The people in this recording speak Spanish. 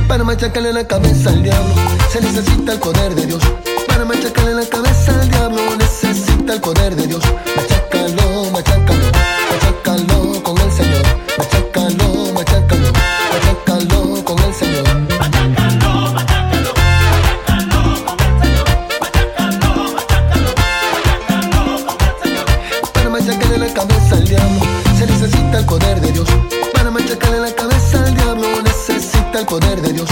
Para machacarle la cabeza al diablo se necesita el poder de Dios. Para machacarle la cabeza al diablo necesita el poder de Dios. Machácalo, machácalo, machácalo con el Señor. Machácalo, machácalo, machácalo con el Señor. Machácalo, machácalo, machácalo con el Señor. Machácalo, machácalo, machácalo con el Señor. Para machacarle la cabeza al diablo se necesita el poder de Dios. Para machacarle la cabeza al diablo necesita el poder de Dios.